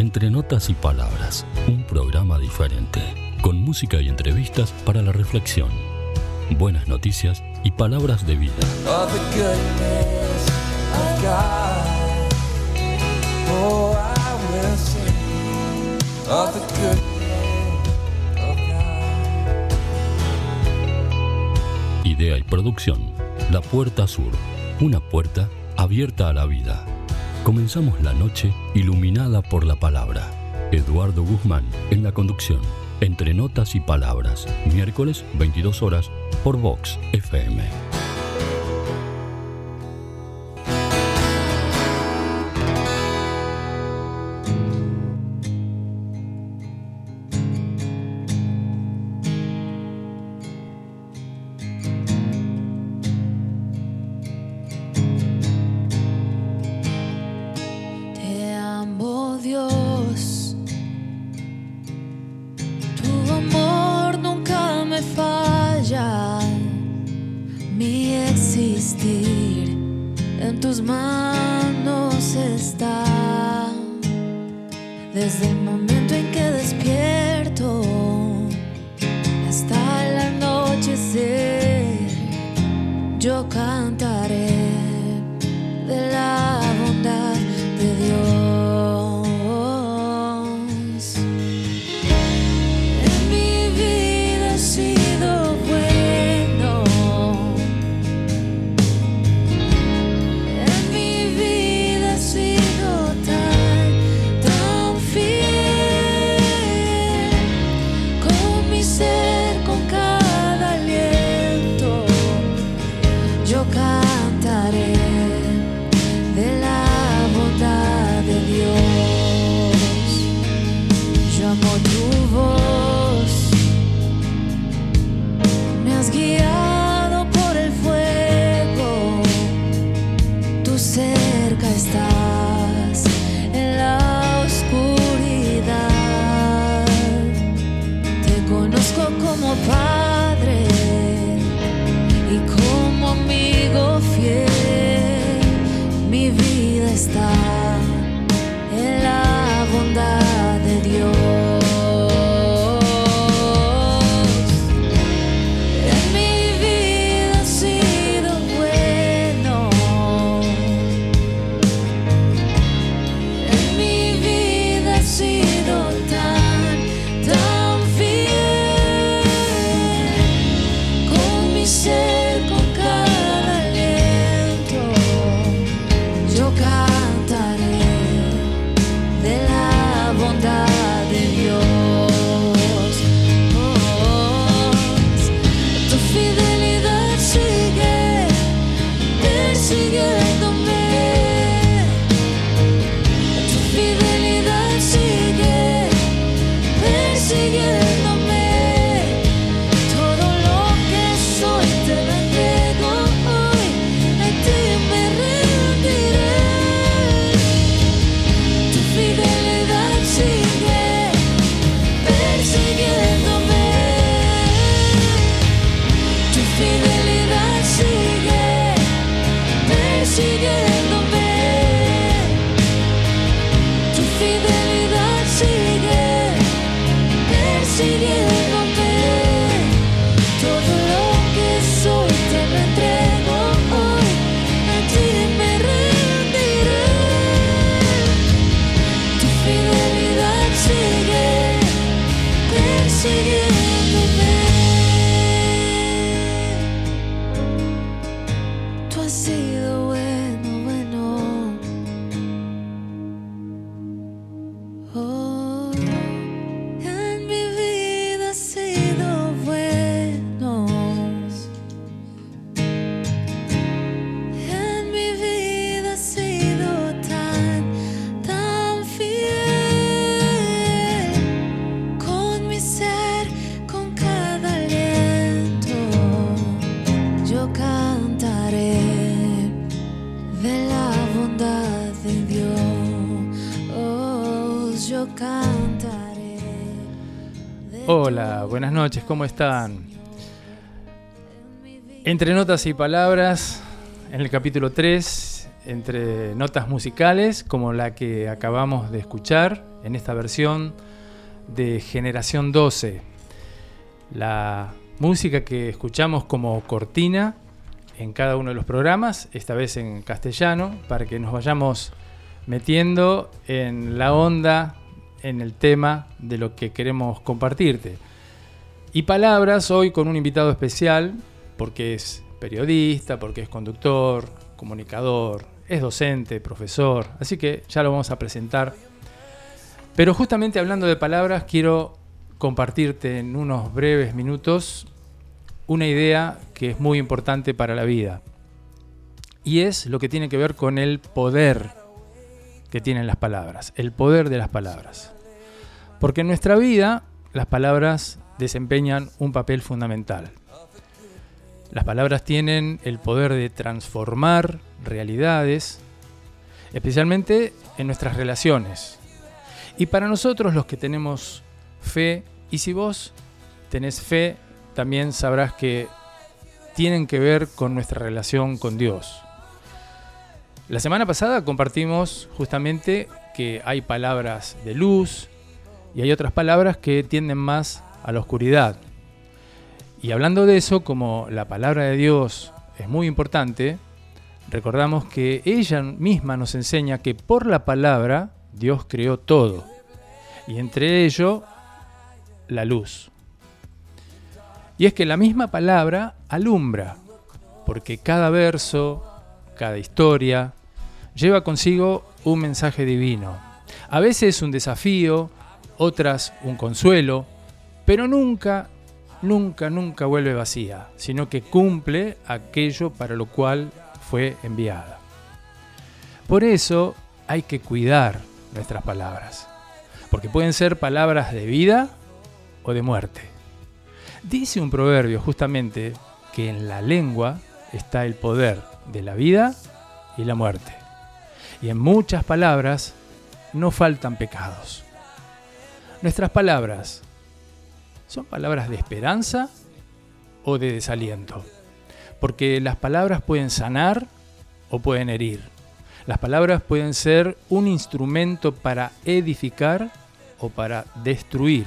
Entre Notas y Palabras, un programa diferente, con música y entrevistas para la reflexión, buenas noticias y palabras de vida. Idea y producción, La Puerta Sur, una puerta abierta a la vida. Comenzamos la noche iluminada por la palabra. Eduardo Guzmán en la conducción. Entre Notas y Palabras, miércoles 22 horas por Vox FM. Hola, buenas noches, ¿cómo están? Entre Notas y Palabras, en el capítulo 3, entre notas musicales, como la que acabamos de escuchar, en esta versión de Generación 12. La música que escuchamos como cortina en cada uno de los programas, esta vez en castellano, para que nos vayamos metiendo en la onda, en el tema de lo que queremos compartirte. Y palabras hoy con un invitado especial, porque es periodista, porque es conductor, comunicador, es docente, profesor, así que ya lo vamos a presentar. Pero justamente hablando de palabras, quiero compartirte en unos breves minutos una idea que es muy importante para la vida. Y es lo que tiene que ver con el poder que tienen las palabras, el poder de las palabras. Porque en nuestra vida las palabras desempeñan un papel fundamental. Las palabras tienen el poder de transformar realidades, especialmente en nuestras relaciones. Y para nosotros los que tenemos fe, y si vos tenés fe, también sabrás que tienen que ver con nuestra relación con Dios. La semana pasada compartimos justamente que hay palabras de luz y hay otras palabras que tienden más a la oscuridad. Y hablando de eso, como la palabra de Dios es muy importante, recordamos que ella misma nos enseña que por la palabra Dios creó todo, y entre ello la luz. Y es que la misma palabra alumbra, porque cada verso, cada historia, lleva consigo un mensaje divino. A veces un desafío, otras un consuelo, pero nunca vuelve vacía, sino que cumple aquello para lo cual fue enviada. Por eso hay que cuidar nuestras palabras, porque pueden ser palabras de vida o de muerte. Dice un proverbio justamente que en la lengua está el poder de la vida y la muerte. Y en muchas palabras no faltan pecados. Nuestras palabras, ¿son palabras de esperanza o de desaliento? Porque las palabras pueden sanar o pueden herir. Las palabras pueden ser un instrumento para edificar o para destruir.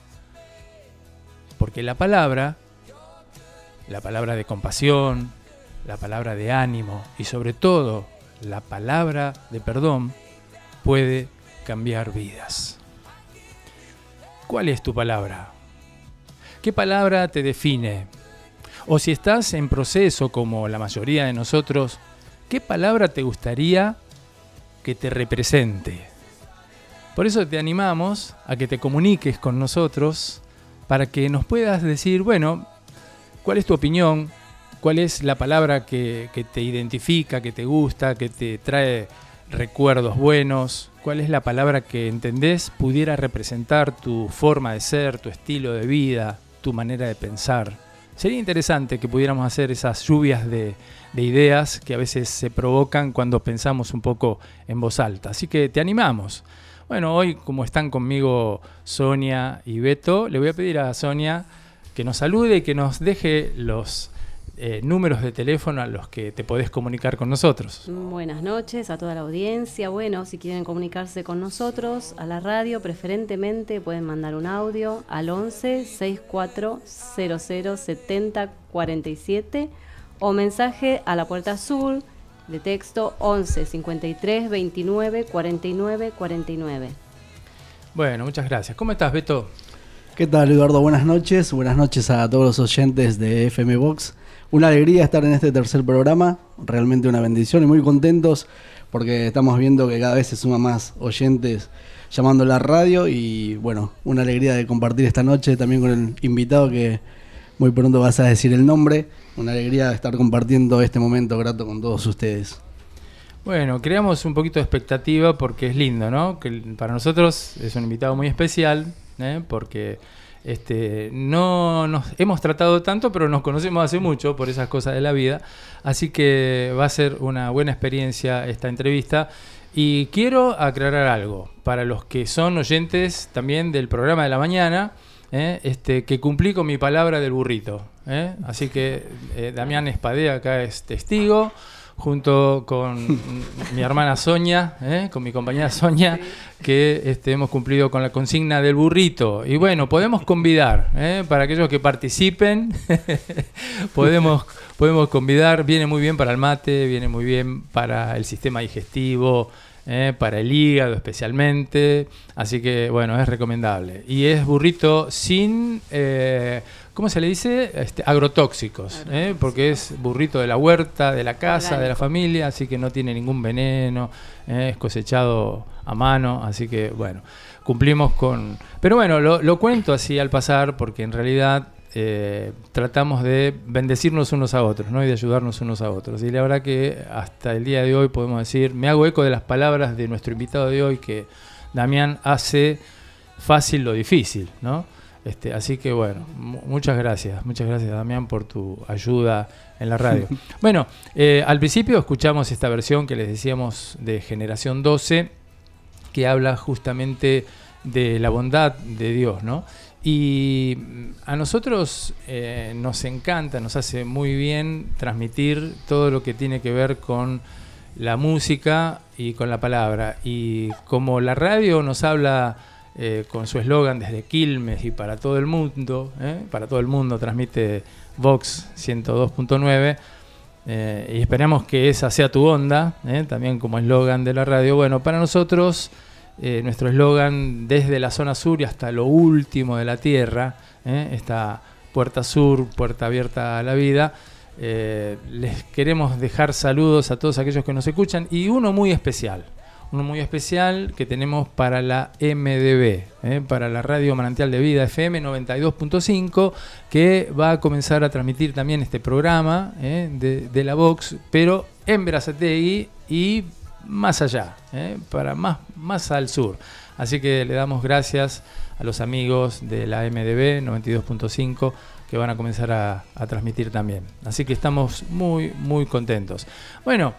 Porque la palabra de compasión, la palabra de ánimo y sobre todo la palabra de perdón puede cambiar vidas. ¿Cuál es tu palabra? ¿Qué palabra te define? O si estás en proceso como la mayoría de nosotros, ¿qué palabra te gustaría que te represente? Por eso te animamos a que te comuniques con nosotros para que nos puedas decir, bueno, ¿cuál es tu opinión? ¿Cuál es la palabra que te identifica, que te gusta, que te trae recuerdos buenos? ¿Cuál es la palabra que entendés pudiera representar tu forma de ser, tu estilo de vida, tu manera de pensar? Sería interesante que pudiéramos hacer esas lluvias de ideas que a veces se provocan cuando pensamos un poco en voz alta. Así que te animamos. Bueno, hoy como están conmigo Sonia y Beto, le voy a pedir a Sonia que nos salude y que nos deje los números de teléfono a los que te podés comunicar con nosotros. Buenas noches a toda la audiencia. Bueno, si quieren comunicarse con nosotros a la radio, preferentemente pueden mandar un audio al 11 64 00 70 47 o mensaje a la puerta azul de texto 11 53 29 49 49. Bueno, muchas gracias. ¿Cómo estás, Beto? ¿Qué tal, Eduardo? Buenas noches a todos los oyentes de FM Box. Una alegría estar en este tercer programa, realmente una bendición y muy contentos porque estamos viendo que cada vez se suman más oyentes llamando a la radio y bueno, una alegría de compartir esta noche también con el invitado que muy pronto vas a decir el nombre. Una alegría de estar compartiendo este momento grato con todos ustedes. Bueno, creamos un poquito de expectativa porque es lindo, ¿no? Que para nosotros es un invitado muy especial, porque no nos hemos tratado tanto, pero nos conocemos hace mucho por esas cosas de la vida. Así que va a ser una buena experiencia esta entrevista. Y quiero aclarar algo para los que son oyentes también del programa de la mañana, que cumplí con mi palabra del burrito. Así que Damián Espadea acá es testigo. junto con mi hermana Sonia, con mi compañera Sonia, que hemos cumplido con la consigna del burrito. Y bueno, podemos convidar, para aquellos que participen, podemos convidar. Viene muy bien para el mate, viene muy bien para el sistema digestivo, para el hígado especialmente. Así que bueno, es recomendable. Y es burrito sin... ¿cómo se le dice? Agrotóxicos, porque es burrito de la huerta, de la casa, orgánico, de la familia, así que no tiene ningún veneno, es cosechado a mano, así que bueno, cumplimos con... Pero bueno, lo cuento así al pasar, porque en realidad tratamos de bendecirnos unos a otros, ¿no? Y de ayudarnos unos a otros. Y la verdad que hasta el día de hoy podemos decir, me hago eco de las palabras de nuestro invitado de hoy, que Damián hace fácil lo difícil, ¿no? Así que bueno, muchas gracias Damián por tu ayuda en la radio. Bueno, al principio escuchamos esta versión que les decíamos de Generación 12, que habla justamente de la bondad de Dios, ¿no? Y a nosotros nos encanta, nos hace muy bien transmitir todo lo que tiene que ver con la música y con la palabra. Y como la radio nos habla con su eslogan desde Quilmes y para todo el mundo, transmite Vox 102.9, y esperamos que esa sea tu onda, también como eslogan de la radio. Bueno, para nosotros, nuestro eslogan desde la zona sur y hasta lo último de la tierra, esta puerta sur, puerta abierta a la vida. Les queremos dejar saludos a todos aquellos que nos escuchan, y uno muy especial que tenemos para la MDB, para la Radio Manantial de Vida FM 92.5, que va a comenzar a transmitir también este programa de la Vox, pero en Berazategui y más allá, para más al sur. Así que le damos gracias a los amigos de la MDB 92.5 que van a comenzar a transmitir también. Así que estamos muy, muy contentos. Bueno,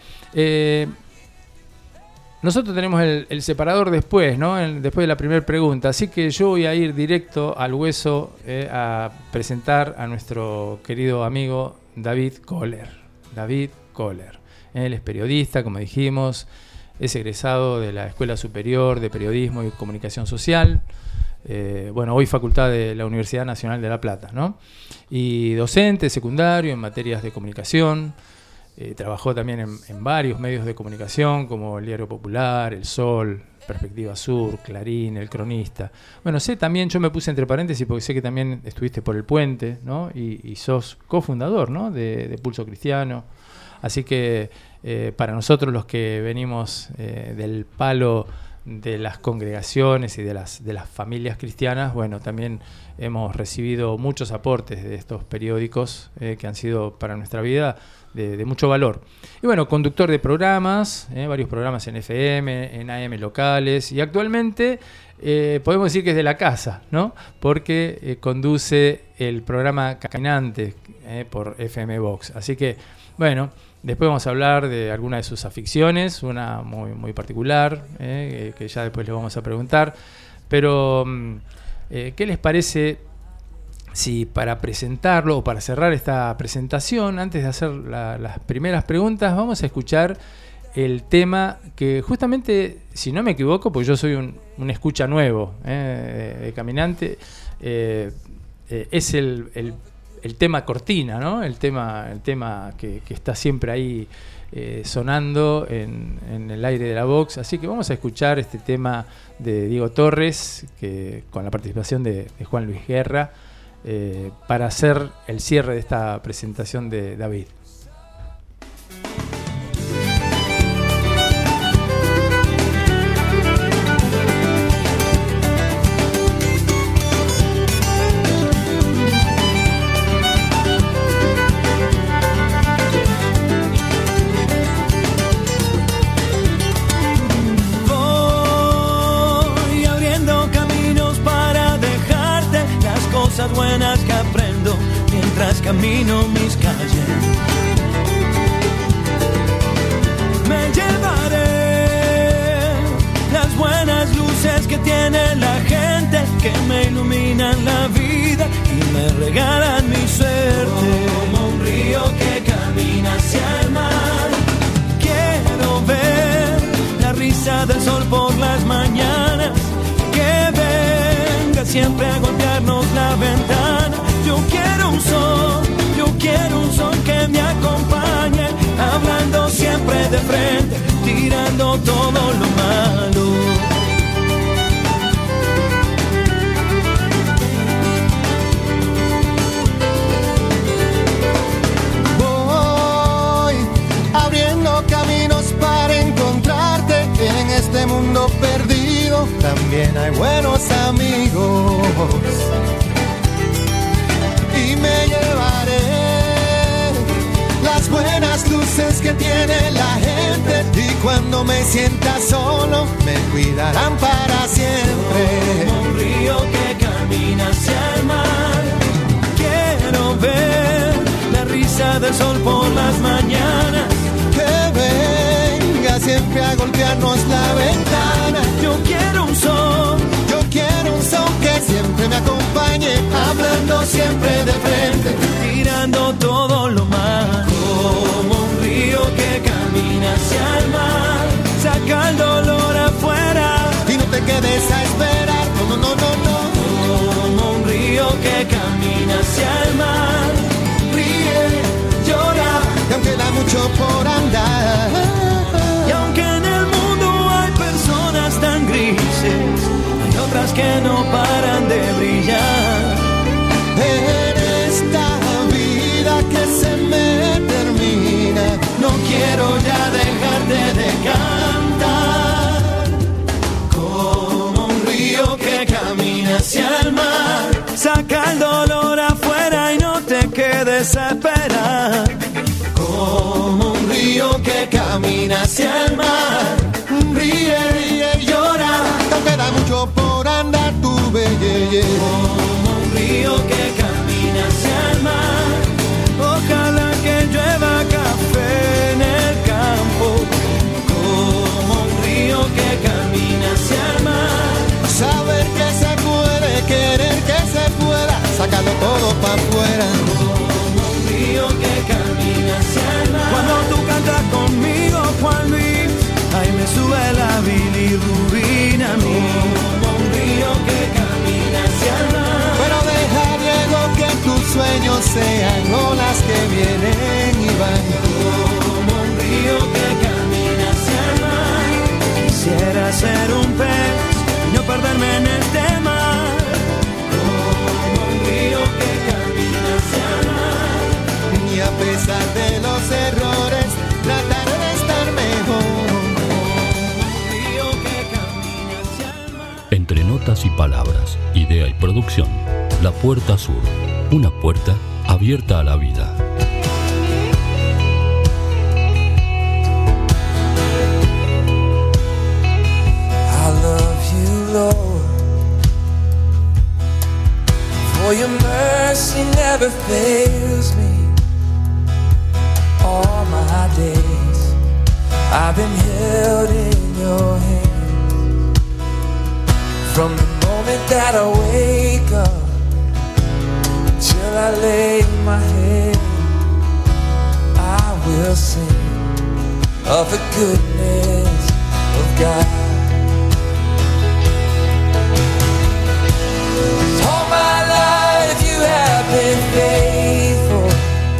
nosotros tenemos el separador después, ¿no? Después de la primera pregunta. Así que yo voy a ir directo al hueso a presentar a nuestro querido amigo David Kohler. David Kohler. Él es periodista, como dijimos, es egresado de la Escuela Superior de Periodismo y Comunicación Social. Hoy facultad de la Universidad Nacional de La Plata, ¿no? Y docente secundario en materias de comunicación. Trabajó también en varios medios de comunicación como el Diario Popular, El Sol, Perspectiva Sur, Clarín, El Cronista. Bueno, sé también, yo me puse entre paréntesis porque sé que también estuviste por El Puente, ¿no? Y sos cofundador, ¿no? de Pulso Cristiano. Así que para nosotros los que venimos del palo de las congregaciones y de las familias cristianas, bueno, también hemos recibido muchos aportes de estos periódicos que han sido para nuestra vida de mucho valor. Y bueno, conductor de programas, varios programas en FM, en AM locales, y actualmente podemos decir que es de la casa, ¿no? Porque conduce el programa Caminante por FM Vox. Así que, bueno, después vamos a hablar de algunas de sus aficiones, una muy, muy particular, que ya después le vamos a preguntar. Pero, ¿qué les parece si para presentarlo o para cerrar esta presentación, antes de hacer las primeras preguntas, vamos a escuchar el tema que justamente, si no me equivoco, porque yo soy un escucha nuevo de Caminante, es el tema cortina, ¿no? El tema que está siempre ahí sonando en el aire de la Vox. Así que vamos a escuchar este tema de Diego Torres, que con la participación de Juan Luis Guerra, para hacer el cierre de esta presentación de David. Buenas que aprendo mientras camino mis calles. Me llevaré las buenas luces que tiene la gente, que me iluminan la vida y me regalan mi suerte. Como un río que camina hacia el mar, risa del sol por las mañanas, que venga siempre a golpearnos la ventana. Yo quiero un sol que me acompañe, hablando siempre de frente, tirando todo lo malo. Caminos para encontrarte en este mundo perdido. También hay buenos amigos y me llevaré las buenas luces que tiene la gente, y cuando me sienta solo me cuidarán para siempre. Como un río que camina hacia el mar, quiero ver la risa del sol por las mañanas, que venga siempre a golpearnos la ventana. Yo quiero un son que siempre me acompañe, hablando siempre de frente, tirando todo lo malo. Como un río que camina hacia el mar, saca el dolor afuera y no te quedes a esperar. No, no, no, no, no. Como un río que camina hacia el mar, ríe, llora, y aunque da mucho por andar, y aunque en el mundo hay personas tan grises, hay otras que no paran de brillar. En esta vida que se me termina, no quiero ya dejarte de cantar. Como un río que camina hacia el mar, saca el dolor afuera y no te quedes a esperar. Como un río que camina hacia el mar, ríe, ríe, llora, aunque da mucho por andar, tu belleza. Como un río que camina hacia el mar, ojalá que llueva café en el campo. Como un río que camina hacia el mar, saber que se puede, querer que se pueda, sacarlo todo para afuera. Como un río que camina hacia el mar, cuando tú cantas conmigo, Juan Luis, ahí me sube la bilirrubina a mí. Como un río que camina hacia el mar, pero deja, Diego, que tus sueños sean olas que vienen y van. Como un río que camina hacia el mar, quisiera ser un pez y no perderme en este mar. Como un río que camina hacia el mar, y a pesar de los errores, tratar de estar mejor. Entre notas y palabras, idea y producción, La Puerta Sur, una puerta abierta a la vida. I love you, Lord, for your mercy never fails me. All my days I've been held in your hand. From the moment that I wake up till I lay my head, I will sing of the goodness of God. All my life you have been faithful.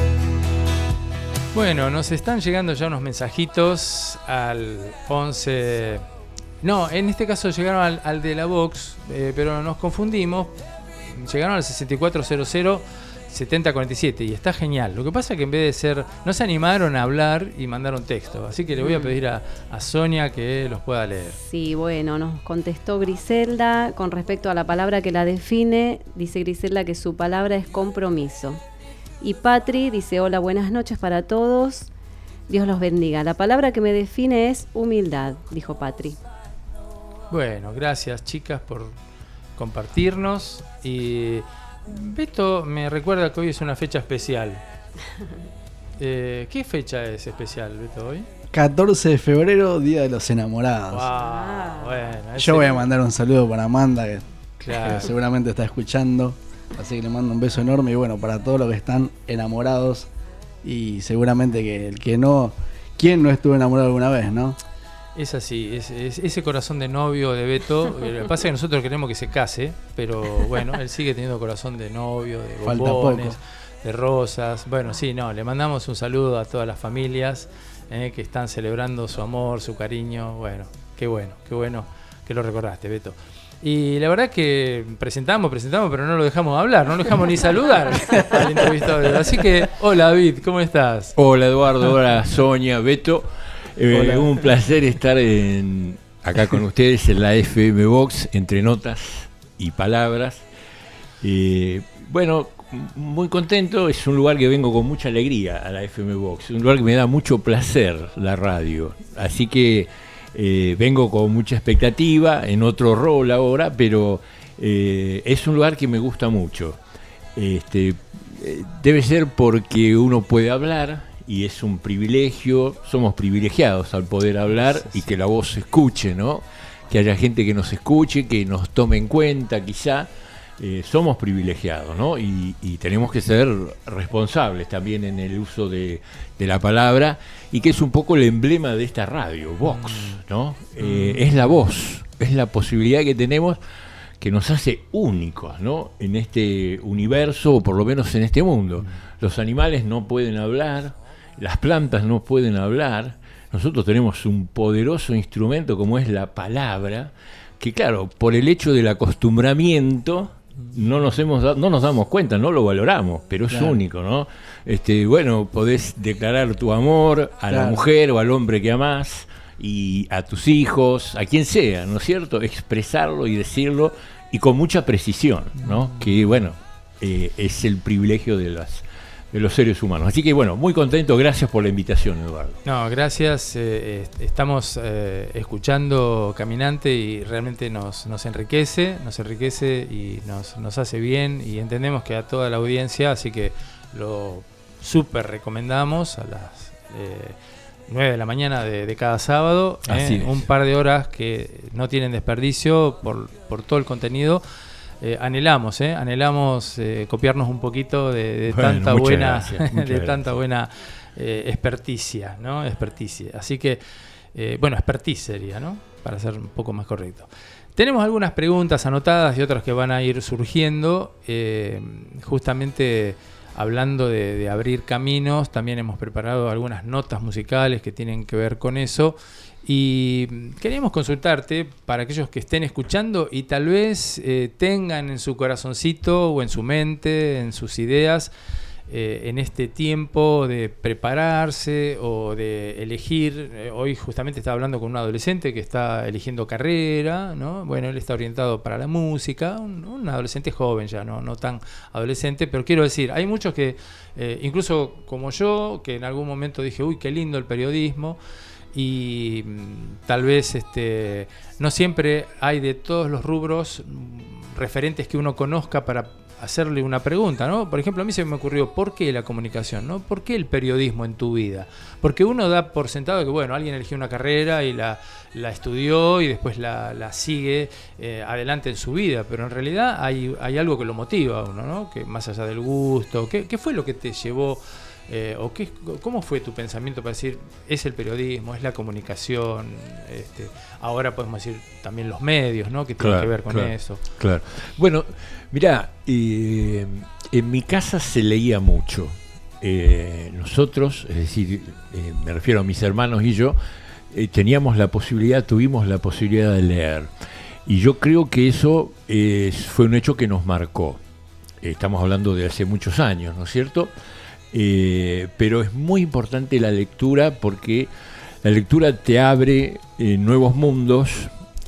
Bueno, nos están llegando ya unos mensajitos al 11... No, en este caso llegaron al de la Vox, pero nos confundimos. Llegaron al 6400-7047 y está genial. Lo que pasa es que en vez de ser... No se animaron a hablar y mandaron texto. Así que le voy a pedir a Sonia que los pueda leer. Sí, bueno, nos contestó Griselda con respecto a la palabra que la define. Dice Griselda que su palabra es compromiso. Y Patri dice, hola, buenas noches para todos. Dios los bendiga. La palabra que me define es humildad, dijo Patri. Bueno, gracias chicas por compartirnos. Y Beto me recuerda que hoy es una fecha especial. ¿Qué fecha es especial, Beto, hoy? 14 de febrero, Día de los Enamorados. Wow, bueno, yo voy a mandar un saludo para Amanda, que claro, seguramente está escuchando. Así que le mando un beso enorme. Y bueno, para todos los que están enamorados. Y seguramente que el que no... ¿Quién no estuvo enamorado alguna vez, no? Es así, es ese corazón de novio de Beto. Lo que pasa es que nosotros queremos que se case, pero bueno, él sigue teniendo corazón de novio, de bombones, de rosas. Bueno, sí, no, le mandamos un saludo a todas las familias que están celebrando su amor, su cariño. Bueno, qué bueno que lo recordaste, Beto. Y la verdad que presentamos, pero no lo dejamos hablar, no lo dejamos ni saludar al entrevistado. Así que, hola David, ¿cómo estás? Hola Eduardo, hola Sonia, Beto. Un placer estar acá con ustedes en la FM Box, entre notas y palabras. Bueno, muy contento, es un lugar que vengo con mucha alegría a la FM Box, un lugar que me da mucho placer la radio, así que vengo con mucha expectativa, en otro rol ahora, pero es un lugar que me gusta mucho. Debe ser porque uno puede hablar, y es un privilegio, somos privilegiados al poder hablar y que la voz se escuche, ¿no? Que haya gente que nos escuche, que nos tome en cuenta, quizá. Somos privilegiados, ¿no? Y tenemos que ser responsables también en el uso de la palabra, y que es un poco el emblema de esta radio, Vox, ¿no? Es la voz, es la posibilidad que tenemos que nos hace únicos, ¿no? En este universo, o por lo menos en este mundo. Los animales no pueden hablar, las plantas no pueden hablar. Nosotros tenemos un poderoso instrumento como es la palabra, que claro, por el hecho del acostumbramiento no nos damos cuenta, no lo valoramos, pero es único, ¿no? Bueno, podés declarar tu amor a la mujer o al hombre que amás, y a tus hijos, a quien sea, ¿no es cierto? Expresarlo y decirlo, y con mucha precisión, ¿no? Que bueno, es el privilegio de los seres humanos. Así que bueno, muy contento, gracias por la invitación, Eduardo. No, gracias. Estamos escuchando Caminante y realmente nos enriquece y nos hace bien, y entendemos que a toda la audiencia, así que lo súper recomendamos a las 9 de la mañana de cada sábado, un par de horas que no tienen desperdicio por todo el contenido. Anhelamos copiarnos un poquito de tanta buena tanta buena experticia, ¿no? Así que expertise sería, ¿no? Para ser un poco más correcto. Tenemos algunas preguntas anotadas y otras que van a ir surgiendo, justamente hablando de abrir caminos. También hemos preparado algunas notas musicales que tienen que ver con eso. Y queríamos consultarte para aquellos que estén escuchando y tal vez tengan en su corazoncito o en su mente, en sus ideas, en este tiempo de prepararse o de elegir. Hoy justamente estaba hablando con un adolescente que está eligiendo carrera, ¿no? Bueno, él está orientado para la música, un adolescente joven ya, no tan adolescente, pero quiero decir, hay muchos que, incluso como yo, que en algún momento dije, uy, qué lindo el periodismo. Y tal vez no siempre hay de todos los rubros referentes que uno conozca para hacerle una pregunta, ¿no? Por ejemplo, a mí se me ocurrió, ¿por qué la comunicación, ¿no? ¿Por qué el periodismo en tu vida? Porque uno da por sentado que, bueno, alguien eligió una carrera y la estudió y después la sigue adelante en su vida, pero en realidad hay algo que lo motiva a uno, ¿no? Que más allá del gusto, ¿qué fue lo que te llevó? ¿Cómo fue tu pensamiento para decir, es el periodismo, es la comunicación? Ahora podemos decir también los medios, ¿no? Que tienen que ver con eso. Claro. Bueno, mirá, en mi casa se leía mucho. Nosotros, es decir, me refiero a mis hermanos y yo, tuvimos la posibilidad de leer. Y yo creo que eso fue un hecho que nos marcó. Estamos hablando de hace muchos años, ¿no es cierto? Pero es muy importante la lectura, porque la lectura te abre nuevos mundos,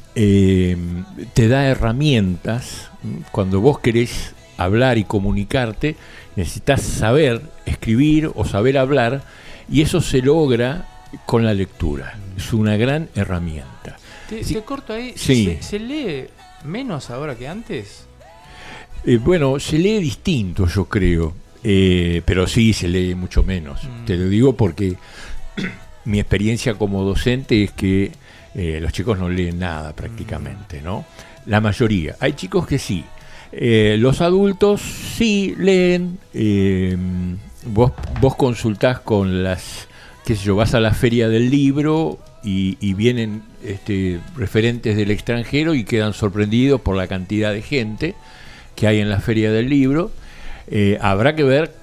te da herramientas. Cuando vos querés hablar y comunicarte, necesitas saber escribir o saber hablar, y eso se logra con la lectura. Es una gran herramienta. Te corto ahí. Sí. ¿Se lee menos ahora que antes? Bueno, se lee distinto, yo creo. Pero sí, se lee mucho menos. Te lo digo porque mi experiencia como docente es que los chicos no leen nada prácticamente, ¿no? La mayoría. Hay chicos que sí. Los adultos sí leen. Vos consultás con vas a la feria del libro y vienen referentes del extranjero y quedan sorprendidos por la cantidad de gente que hay en la Feria del Libro. Habrá que ver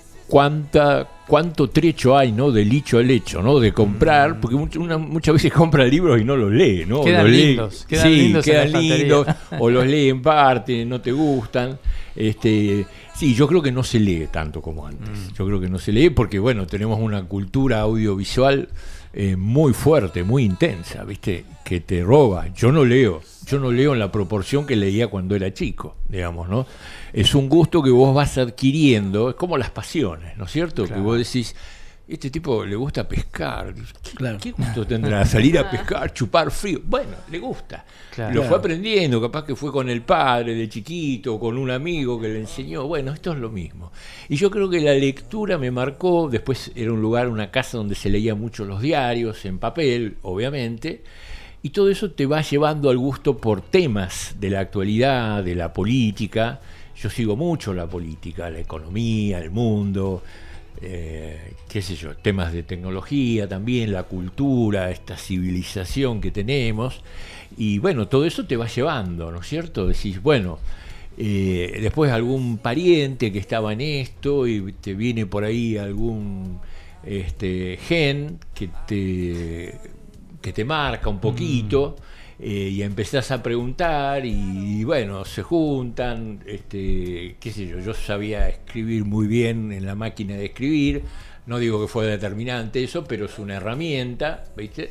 cuánto trecho hay, ¿no? Del dicho al hecho, ¿no? De comprar, porque muchas veces compra libros y no los lee, ¿no? Quedan lindos, quedan lindos, o los lee en parte, no te gustan. Sí, yo creo que no se lee tanto como antes. Yo creo que no se lee porque, bueno, tenemos una cultura audiovisual muy fuerte, muy intensa, ¿viste? Que te roba. Yo no leo en la proporción que leía cuando era chico, digamos, ¿no? Es un gusto que vos vas adquiriendo, es como las pasiones, ¿no es cierto? Claro. Que vos decís, este tipo le gusta pescar, ¿qué gusto tendrá? Salir a pescar, chupar frío. Bueno, le gusta. Claro. Lo fue aprendiendo, capaz que fue con el padre de chiquito, con un amigo que le enseñó. Bueno, esto es lo mismo. Y yo creo que la lectura me marcó. Después era un lugar, una casa donde se leía mucho los diarios, en papel, obviamente. Y todo eso te va llevando al gusto por temas de la actualidad, de la política. Yo sigo mucho la política, la economía, el mundo, qué sé yo, temas de tecnología también, la cultura, esta civilización que tenemos. Y bueno, todo eso te va llevando, ¿no es cierto? Decís, bueno, después algún pariente que estaba en esto y te viene por ahí algún gen que te marca un poquito. Y empezás a preguntar y bueno, se juntan, qué sé yo sabía escribir muy bien en la máquina de escribir, no digo que fue determinante eso, pero es una herramienta, ¿viste?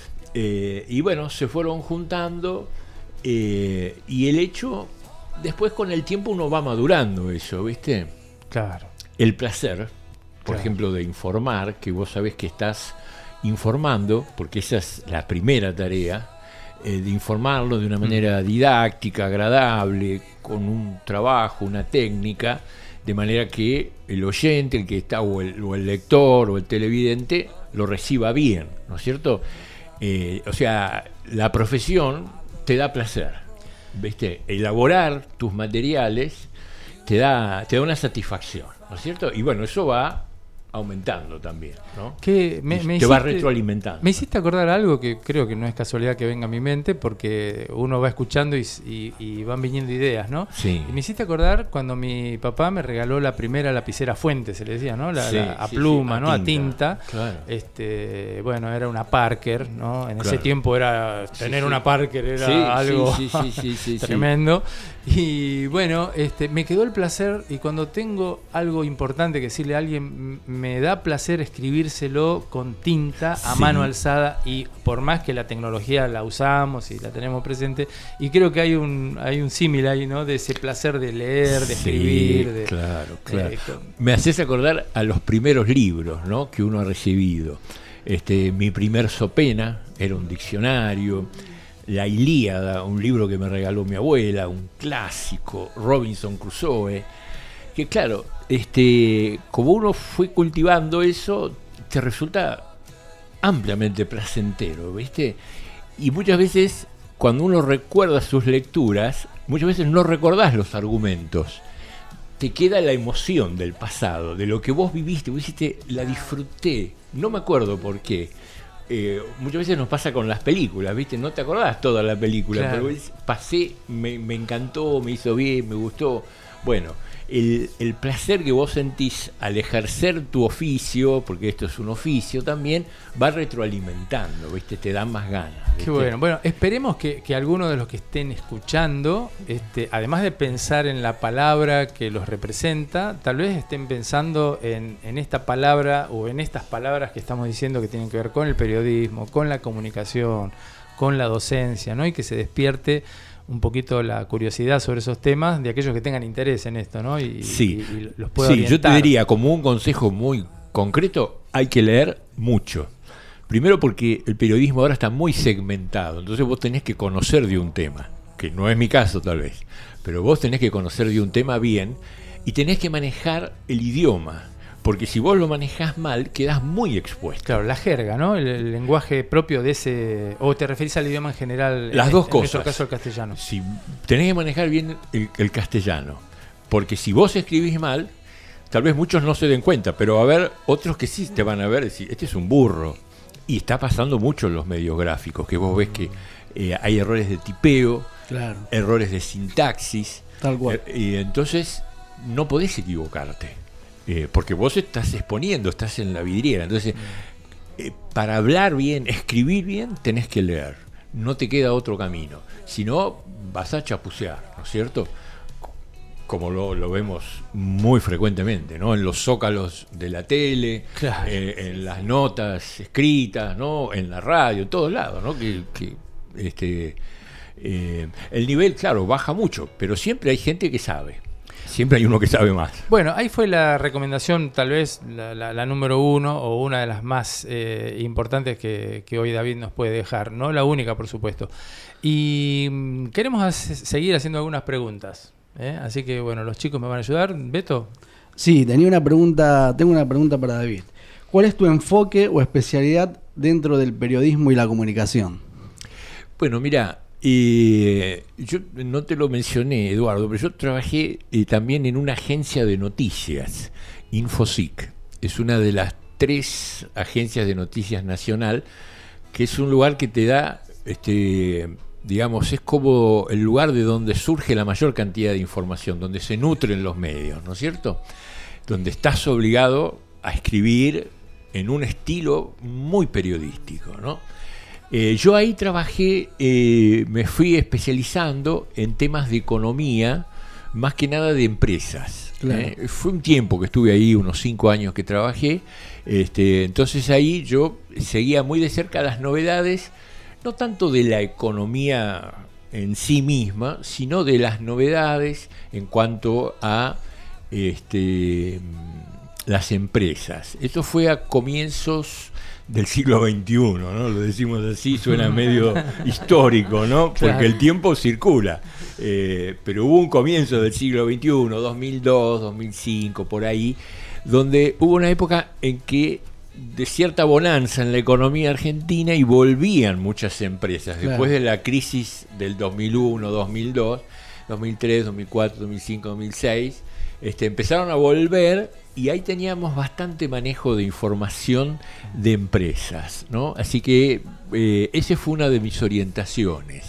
Y bueno, se fueron juntando y el hecho, después con el tiempo uno va madurando eso, ¿viste? Claro. El placer, por ejemplo, de informar, que vos sabés que estás informando, porque esa es la primera tarea, de informarlo de una manera didáctica, agradable, con un trabajo, una técnica, de manera que el oyente, el que está, o el lector, o el televidente, lo reciba bien, ¿no es cierto? O sea, la profesión te da placer, ¿viste? Elaborar tus materiales te da una satisfacción, ¿no es cierto? Y bueno, eso va aumentando también, ¿no? Que te va retroalimentando. Me hiciste acordar algo que creo que no es casualidad que venga a mi mente, porque uno va escuchando y van viniendo ideas, ¿no? Sí. Y me hiciste acordar cuando mi papá me regaló la primera lapicera Fuente, se le decía, ¿no? A pluma, ¿no? A tinta. Claro. Bueno, era una Parker, ¿no? En ese tiempo tener una Parker era algo tremendo. Y bueno, me quedó el placer, y cuando tengo algo importante que decirle a alguien, me da placer escribírselo con tinta a mano alzada, y por más que la tecnología la usamos y la tenemos presente, y creo que hay un símil ahí, ¿no? De ese placer de leer, de escribir. Claro. Me haces acordar a los primeros libros, ¿no? Que uno ha recibido. Mi primer sopena era un diccionario. La Ilíada, un libro que me regaló mi abuela, un clásico, Robinson Crusoe, que claro, como uno fue cultivando eso, te resulta ampliamente placentero, ¿viste? Y muchas veces, cuando uno recuerda sus lecturas, muchas veces no recordás los argumentos. Te queda la emoción del pasado, de lo que vos viviste, la disfruté, no me acuerdo por qué. Muchas veces nos pasa con las películas, ¿viste? No te acordás toda la película, pero pasé, me encantó, me hizo bien, me gustó. Bueno, el placer que vos sentís al ejercer tu oficio, porque esto es un oficio también, va retroalimentando, ¿viste? Te dan más ganas, ¿viste? Qué bueno. Bueno, esperemos que algunos de los que estén escuchando, además de pensar en la palabra que los representa, tal vez estén pensando en esta palabra o en estas palabras que estamos diciendo que tienen que ver con el periodismo, con la comunicación, con la docencia, ¿no? Y que se despierte un poquito la curiosidad sobre esos temas de aquellos que tengan interés en esto, ¿no? Y los pueda orientar. Yo te diría, como un consejo muy concreto, hay que leer mucho. Primero porque el periodismo ahora está muy segmentado, entonces vos tenés que conocer de un tema, que no es mi caso tal vez, pero vos tenés que conocer de un tema bien y tenés que manejar el idioma. Porque si vos lo manejás mal, quedás muy expuesto. Claro, la jerga, ¿no? El lenguaje propio de ese... ¿O te referís al idioma en general? Las dos cosas. En nuestro caso, el castellano. Si tenés que manejar bien el castellano. Porque si vos escribís mal, tal vez muchos no se den cuenta, pero va a haber otros que sí te van a ver y decir, este es un burro. Y está pasando mucho en los medios gráficos, que vos ves que hay errores de tipeo, Claro, errores de sintaxis, tal cual. y entonces no podés equivocarte, porque vos estás exponiendo, estás en la vidriera. Entonces, para hablar bien, escribir bien, tenés que leer. No te queda otro camino. Si no, vas a chapucear, ¿no es cierto? Como lo vemos muy frecuentemente, ¿no? En los zócalos de la tele, Claro. en las notas escritas, ¿no? En la radio, en todos lados, ¿no? El nivel, claro, baja mucho, pero siempre hay gente que sabe. Siempre hay uno que sabe más. Bueno, ahí fue la recomendación, tal vez la número 1 o una de las más importantes que hoy David nos puede dejar. No la única, por supuesto. Y queremos seguir haciendo algunas preguntas. Así que, bueno, los chicos me van a ayudar. Beto. Sí, tengo una pregunta para David. ¿Cuál es tu enfoque o especialidad dentro del periodismo y la comunicación? Bueno, mira, yo no te lo mencioné, Eduardo, pero yo trabajé también en una agencia de noticias, Infosic. Es una de las 3 agencias de noticias nacional, que es un lugar que te da, digamos, es como el lugar de donde surge la mayor cantidad de información, donde se nutren los medios, ¿no es cierto? Donde estás obligado a escribir en un estilo muy periodístico, ¿no? Yo ahí trabajé, me fui especializando en temas de economía, más que nada de empresas. Claro. Fue un tiempo que estuve ahí, unos 5 años que trabajé. Entonces ahí yo seguía muy de cerca las novedades, no tanto de la economía en sí misma, sino de las novedades en cuanto a las empresas. Esto fue a comienzos del siglo XXI, ¿no? Lo decimos así, suena medio histórico, ¿no? Porque Claro. el tiempo circula. Pero hubo un comienzo del siglo XXI, 2002, 2005, por ahí, donde hubo una época en que de cierta bonanza en la economía argentina y volvían muchas empresas. Claro. Después de la crisis del 2001, 2002, 2003, 2004, 2005, 2006, empezaron a volver y ahí teníamos bastante manejo de información de empresas, ¿no? Así que esa fue una de mis orientaciones.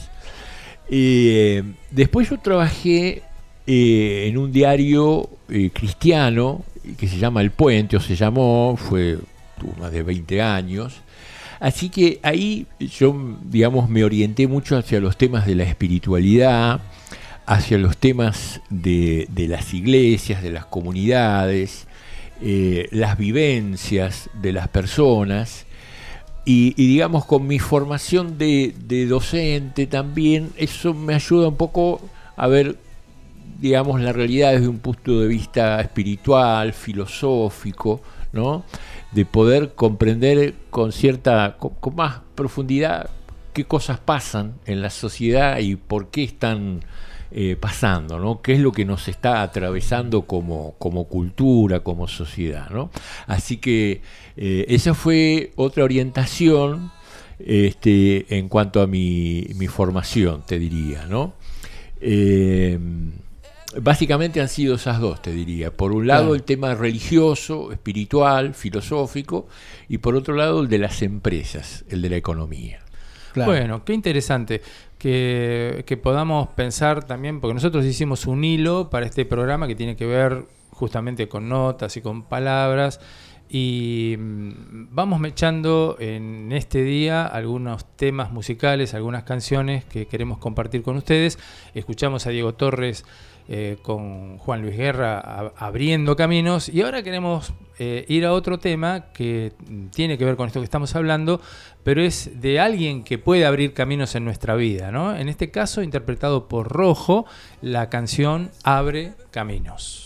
Después yo trabajé en un diario cristiano que se llama El Puente, o se llamó, tuvo más de 20 años. Así que ahí yo, digamos, me orienté mucho hacia los temas de la espiritualidad, hacia los temas de las iglesias, de las comunidades, las vivencias de las personas. Y digamos, con mi formación de docente también, eso me ayuda un poco a ver, digamos, la realidad desde un punto de vista espiritual, filosófico, ¿no? De poder comprender con más profundidad qué cosas pasan en la sociedad y por qué están pasando, ¿no? Qué es lo que nos está atravesando como cultura, como sociedad, ¿no? Así que esa fue otra orientación en cuanto a mi formación, te diría, ¿no? Básicamente han sido esas dos, te diría. Por un lado, Claro. el tema religioso, espiritual, filosófico, y por otro lado el de las empresas, el de la economía. Claro. Bueno, qué interesante que podamos pensar también, porque nosotros hicimos un hilo para este programa que tiene que ver justamente con notas y con palabras, y vamos mechando en este día algunos temas musicales, algunas canciones que queremos compartir con ustedes. Escuchamos a Diego Torres con Juan Luis Guerra abriendo caminos, y ahora queremos ir a otro tema que tiene que ver con esto que estamos hablando, pero es de alguien que puede abrir caminos en nuestra vida, ¿no? En este caso interpretado por Rojo, la canción Abre Caminos.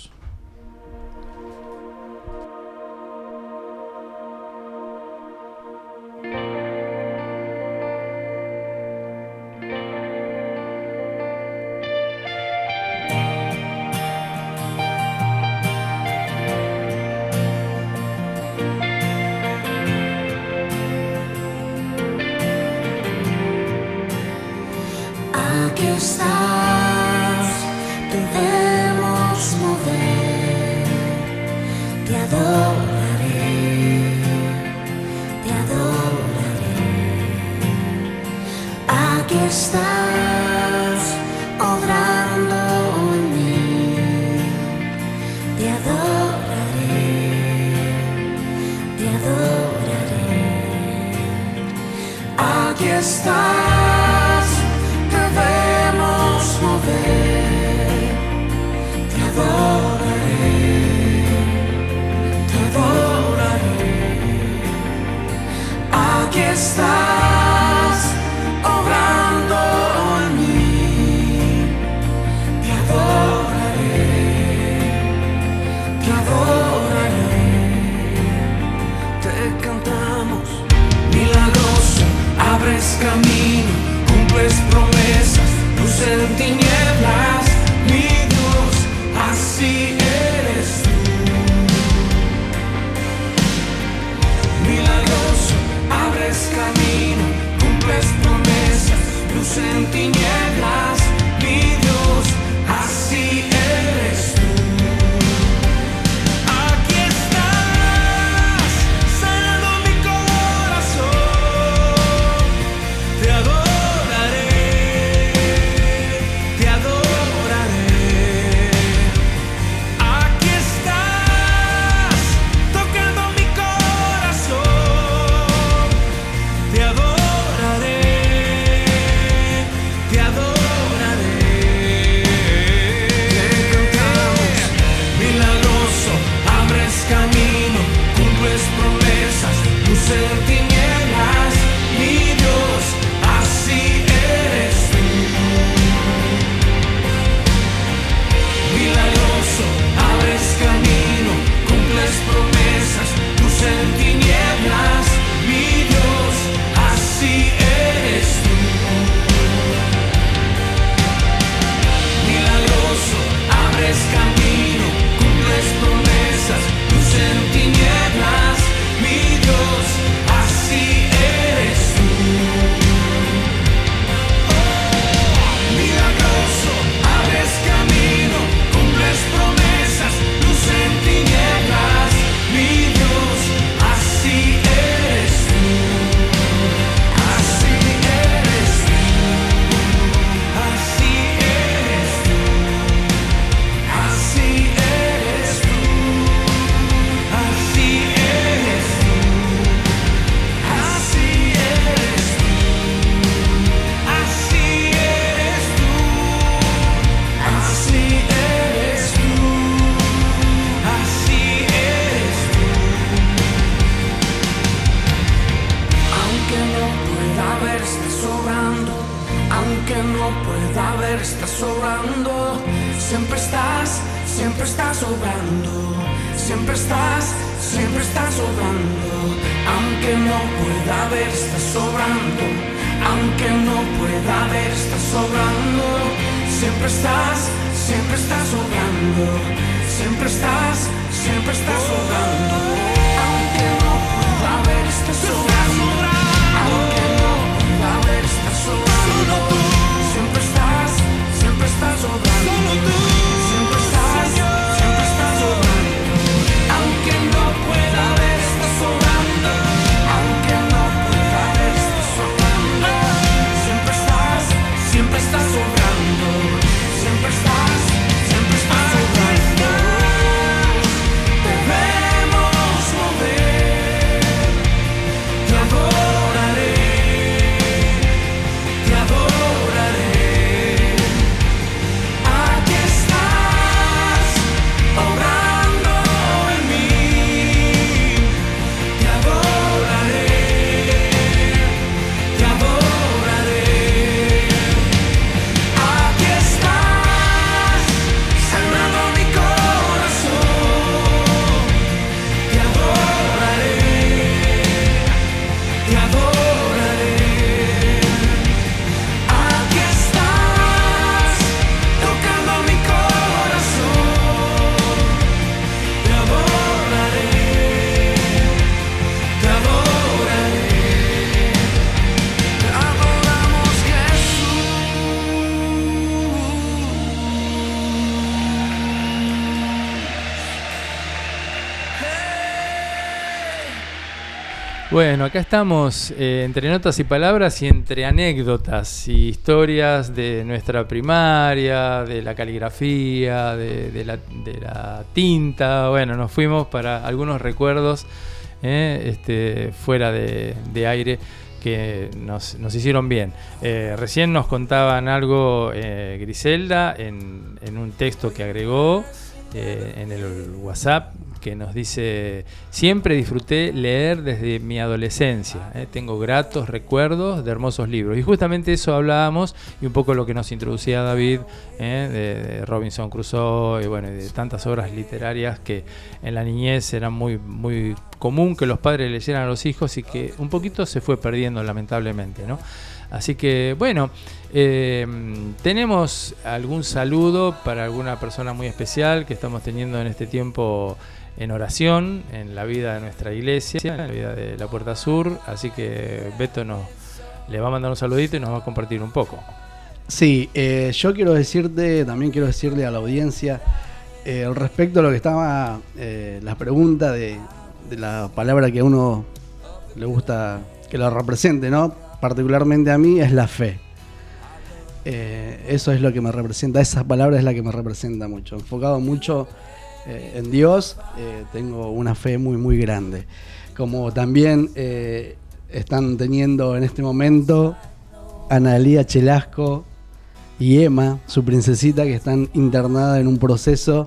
Aquí estás, debemos mover, te adoraré, te adoraré. estás obrando en mí, te adoraré, te adoraré. Aquí estás, debemos mover, te adoraré, te adoraré. Aquí estás, obrando en mí, te adoraré, te adoraré. Te cantamos, milagroso, abres camino, cumples promesas, luz en tinieblas, mi Dios, así eres tú. Milagroso, abres camino, cumples promesas, luz en tinieblas, mi Dios, así eres tú. Aquí estás, sanando mi corazón, te adoraré, te adoraré. Aquí estás, tocando mi corazón, te adoraré, te adoraré. Te cantamos, milagroso, abres camino, cumples promesas, luz en tinieblas, mi Dios, así eres tú. Milagroso, abres camino, cumples promesas, luz en tinieblas, mi Dios, así eres tú. Milagroso, abres camino, cumples promesas, luz en tinieblas, mi Dios, así eres tú. Milagroso, abres camino, cumples promesas, luz en tinieblas, mi Dios, así eres tú. Así eres tú. Así eres tú. Así eres tú. Así eres tú. Así eres tú. Así eres tú. Así eres tú. Así eres tú. Aunque no pueda ver, estás sobrando. Aunque no pueda ver, estás sobrando. Siempre estás sobrando. Siempre estás sobrando. Aunque no pueda ver, estás sobrando. Aunque no pueda ver, estás sobrando. Siempre estás sobrando. Siempre estás sobrando. Aunque no pueda ver, estás sobrando. Aunque no pueda ver, estás sobrando. Siempre estás sobrando. Siempre estás sobrando. Aunque no pueda ver, estás sobrando. Aunque no pueda ver, estás sobrando. Siempre estás sobrando. Siempre estás sobrando. Debemos Bueno, acá estamos entre notas y palabras y entre anécdotas y historias de nuestra primaria, de la caligrafía, de la tinta. Bueno, nos fuimos para algunos recuerdos fuera de aire que nos hicieron bien. Recién nos contaban algo Griselda en un texto que agregó en el WhatsApp, que nos dice: siempre disfruté leer desde mi adolescencia, tengo gratos recuerdos de hermosos libros. Y justamente eso hablábamos, y un poco lo que nos introducía David, de Robinson Crusoe y bueno, de tantas obras literarias que en la niñez era muy, muy común que los padres leyeran a los hijos y que un poquito se fue perdiendo lamentablemente, ¿no? Así que bueno, tenemos algún saludo para alguna persona muy especial que estamos teniendo en este tiempo en oración, en la vida de nuestra iglesia, en la vida de la Puerta Sur. Así que Beto le va a mandar un saludito y nos va a compartir un poco. Sí, yo quiero decirle a la audiencia respecto a lo que estaba la pregunta de la palabra que a uno le gusta que lo represente, ¿no? Particularmente a mí es la fe. Eso es lo que me representa, esa palabra es la que me representa mucho. Enfocado mucho en Dios, tengo una fe muy, muy grande. Como también están teniendo en este momento Analía Chelasco y Emma, su princesita, que están internadas en un proceso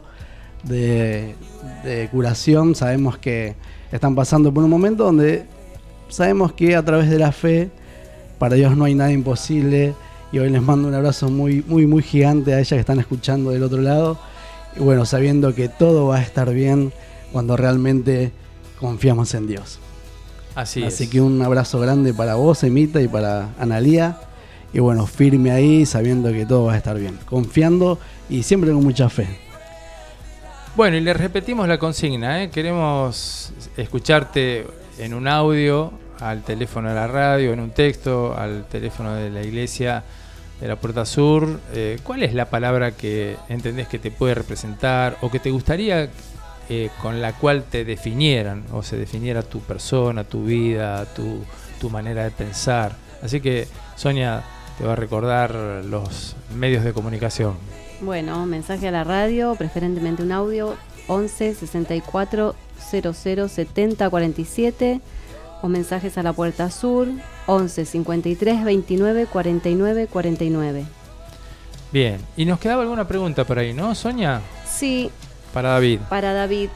de curación. Sabemos que están pasando por un momento donde sabemos que a través de la fe, para Dios no hay nada imposible. Y hoy les mando un abrazo muy, muy, muy gigante a ellas que están escuchando del otro lado. Y bueno, sabiendo que todo va a estar bien cuando realmente confiamos en Dios. Así que un abrazo grande para vos, Emita, y para Analía. Y bueno, firme ahí, sabiendo que todo va a estar bien. Confiando y siempre con mucha fe. Bueno, y les repetimos la consigna, Queremos escucharte en un audio, al teléfono de la radio, en un texto, al teléfono de la iglesia de la Puerta Sur. ¿Cuál es la palabra que entendés que te puede representar o que te gustaría con la cual te definieran o se definiera tu persona, tu vida, tu manera de pensar? Así que Sonia te va a recordar los medios de comunicación. Bueno, mensaje a la radio, preferentemente un audio, 11 64 00 70 47, o mensajes a la Puerta Sur, 11 53 29 49 49. Bien, y nos quedaba alguna pregunta por ahí, ¿no, Sonia? Sí. Para David. Para David.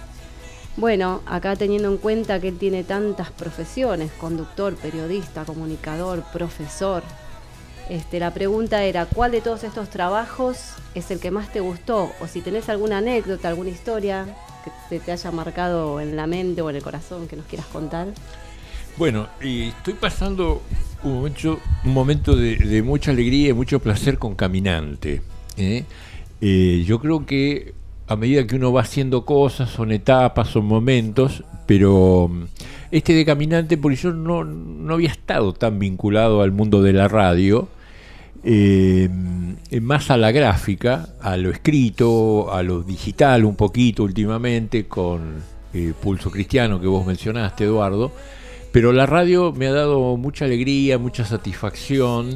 Bueno, acá teniendo en cuenta que él tiene tantas profesiones, conductor, periodista, comunicador, profesor, la pregunta era: ¿cuál de todos estos trabajos es el que más te gustó? O si tenés alguna anécdota, alguna historia que te haya marcado en la mente o en el corazón que nos quieras contar. Bueno, estoy pasando un momento de mucha alegría y mucho placer con Caminante. Yo creo que a medida que uno va haciendo cosas, son etapas, son momentos, pero este de Caminante, porque yo no había estado tan vinculado al mundo de la radio, más a la gráfica, a lo escrito, a lo digital un poquito últimamente, con Pulso Cristiano que vos mencionaste, Eduardo. Pero la radio me ha dado mucha alegría, mucha satisfacción.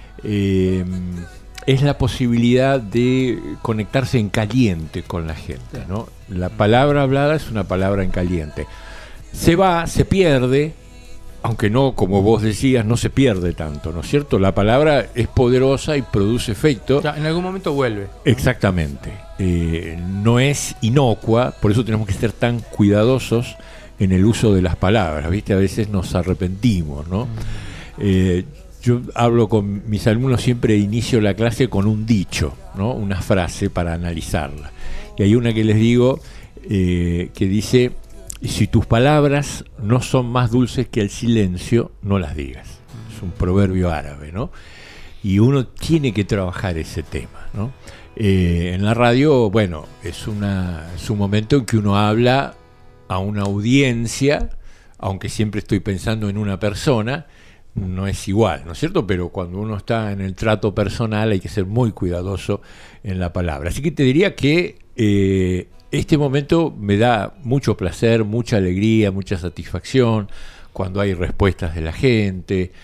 Es la posibilidad de conectarse en caliente con la gente, ¿no? La palabra hablada es una palabra en caliente. Se va, se pierde, aunque no, como vos decías, no se pierde tanto, ¿no es cierto? La palabra es poderosa y produce efecto. En algún momento vuelve. Exactamente. No es inocua, por eso tenemos que ser tan cuidadosos en el uso de las palabras, ¿viste? A veces nos arrepentimos, ¿no? Yo hablo con mis alumnos, siempre inicio la clase con un dicho, ¿no? Una frase para analizarla. Y hay una que les digo que dice: si tus palabras no son más dulces que el silencio, no las digas. Es un proverbio árabe, ¿no? Y uno tiene que trabajar ese tema, ¿no? En la radio, bueno, es un momento en que uno habla a una audiencia, aunque siempre estoy pensando en una persona, no es igual, ¿no es cierto? Pero cuando uno está en el trato personal hay que ser muy cuidadoso en la palabra. Así que te diría que este momento me da mucho placer, mucha alegría, mucha satisfacción, cuando hay respuestas de la gente,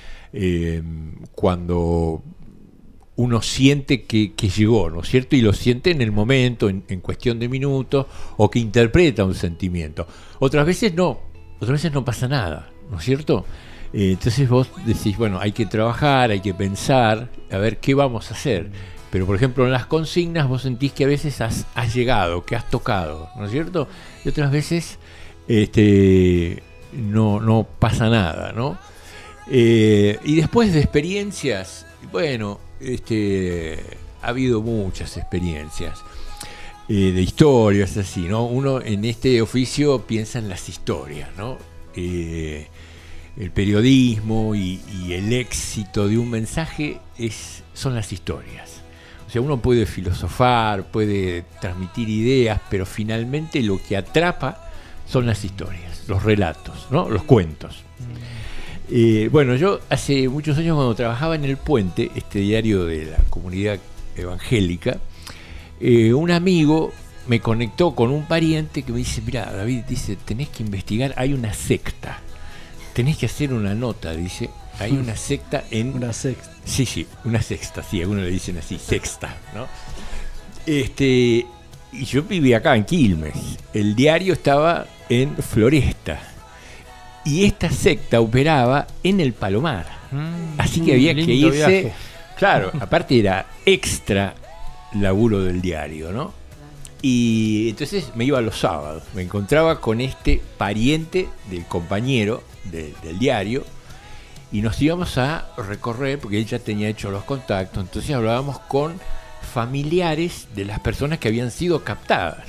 cuando uno siente que llegó, ¿no es cierto? Y lo siente en el momento, en cuestión de minutos, o que interpreta un sentimiento. Otras veces no pasa nada, ¿no es cierto? Entonces vos decís, bueno, hay que trabajar, hay que pensar, a ver qué vamos a hacer. Pero por ejemplo en las consignas vos sentís que a veces has llegado, que has tocado, ¿no es cierto? Y otras veces no pasa nada, ¿no? Y después de experiencias, bueno, ha habido muchas experiencias de historias así, ¿no? Uno en este oficio piensa en las historias, ¿no? El periodismo y el éxito de un mensaje son las historias. O sea, uno puede filosofar, puede transmitir ideas, pero finalmente lo que atrapa son las historias, los relatos, ¿no? Los cuentos. Bueno, yo hace muchos años cuando trabajaba en El Puente, este diario de la comunidad evangélica, un amigo me conectó con un pariente que me dice, mira, David, dice, tenés que investigar, hay una secta, tenés que hacer una nota, dice, hay una secta en... Una secta. Sí, una sexta, sí, algunos le dicen así, sexta, ¿no? Y yo vivía acá en Quilmes, el diario estaba en Floresta, y esta secta operaba en el Palomar, así que había que irse, viaje. Claro, aparte era extra laburo del diario, ¿no? Y entonces me iba los sábados, me encontraba con este pariente del compañero del diario, y nos íbamos a recorrer, porque él ya tenía hecho los contactos, entonces hablábamos con familiares de las personas que habían sido captadas.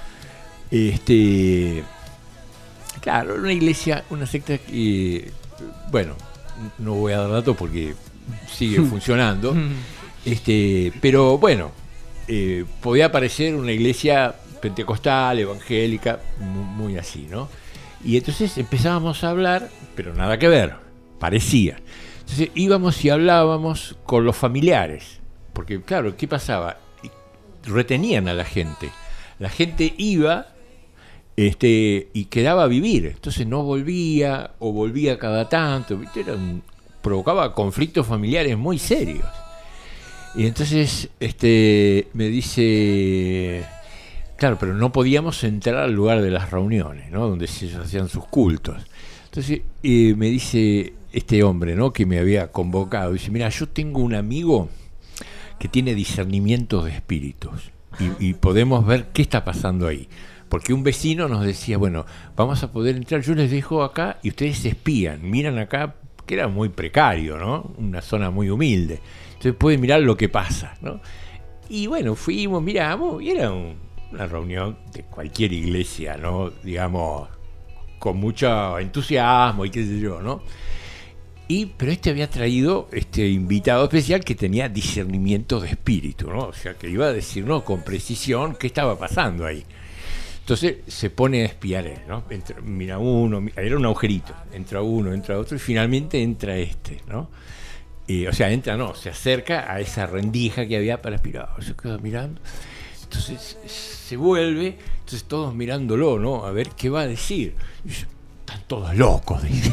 Claro, una iglesia, una secta que, bueno, no voy a dar datos porque sigue funcionando, pero bueno, podía parecer una iglesia pentecostal, evangélica, muy así, ¿no? Y entonces empezábamos a hablar, pero nada que ver, parecía. Entonces íbamos y hablábamos con los familiares, porque claro, ¿qué pasaba? Retenían a la gente iba y quedaba a vivir, entonces no volvía o volvía cada tanto, ¿viste? Provocaba conflictos familiares muy serios. Y entonces me dice, claro, pero no podíamos entrar al lugar de las reuniones, ¿no? Donde ellos hacían sus cultos. Entonces me dice este hombre, ¿no? Que me había convocado, dice, mira, yo tengo un amigo que tiene discernimientos de espíritus y podemos ver qué está pasando ahí. Porque un vecino nos decía, bueno, vamos a poder entrar, yo les dejo acá y ustedes se espían, miran acá, que era muy precario, ¿no? Una zona muy humilde. Entonces pueden mirar lo que pasa, ¿no? Y bueno, fuimos, miramos, y era una reunión de cualquier iglesia, ¿no? Digamos, con mucho entusiasmo y qué sé yo, ¿no? Pero había traído invitado especial que tenía discernimiento de espíritu, ¿no? O sea, que iba a decirnos con precisión qué estaba pasando ahí. Entonces se pone a espiar él, ¿no? Mira uno, era un agujerito, entra uno, entra otro y finalmente entra ¿no? Se acerca a esa rendija que había para espiar, se queda mirando, entonces se vuelve, entonces todos mirándolo, ¿no? A ver qué va a decir. Y yo, están todos locos, dice.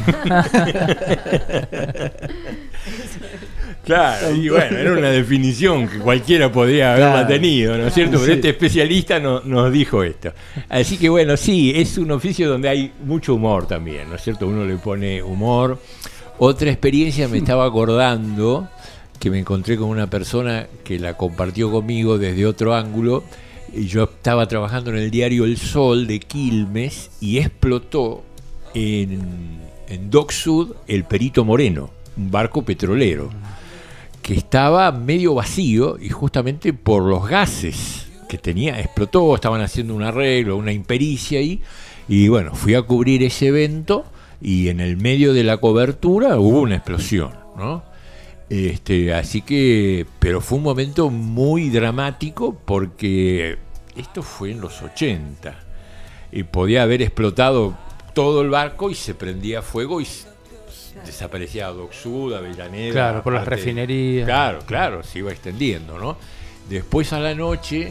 Claro, y bueno, era una definición que cualquiera podría haberla tenido, ¿no es cierto? Pero este especialista nos dijo esto. Así que bueno, sí, es un oficio donde hay mucho humor también, ¿no es cierto? Uno le pone humor. Otra experiencia me estaba acordando, que me encontré con una persona que la compartió conmigo desde otro ángulo. Y yo estaba trabajando en el diario El Sol de Quilmes y explotó en Dock Sud el Perito Moreno, un barco petrolero que estaba medio vacío y justamente por los gases que tenía explotó, estaban haciendo un arreglo, una impericia ahí, y bueno, fui a cubrir ese evento y en el medio de la cobertura hubo una explosión, ¿no? Así que, pero fue un momento muy dramático porque esto fue en los 80 y podía haber explotado todo el barco y se prendía fuego y desaparecía Dock Sud, Avellaneda. Claro, por las refinerías. Claro, se iba extendiendo, ¿no? Después a la noche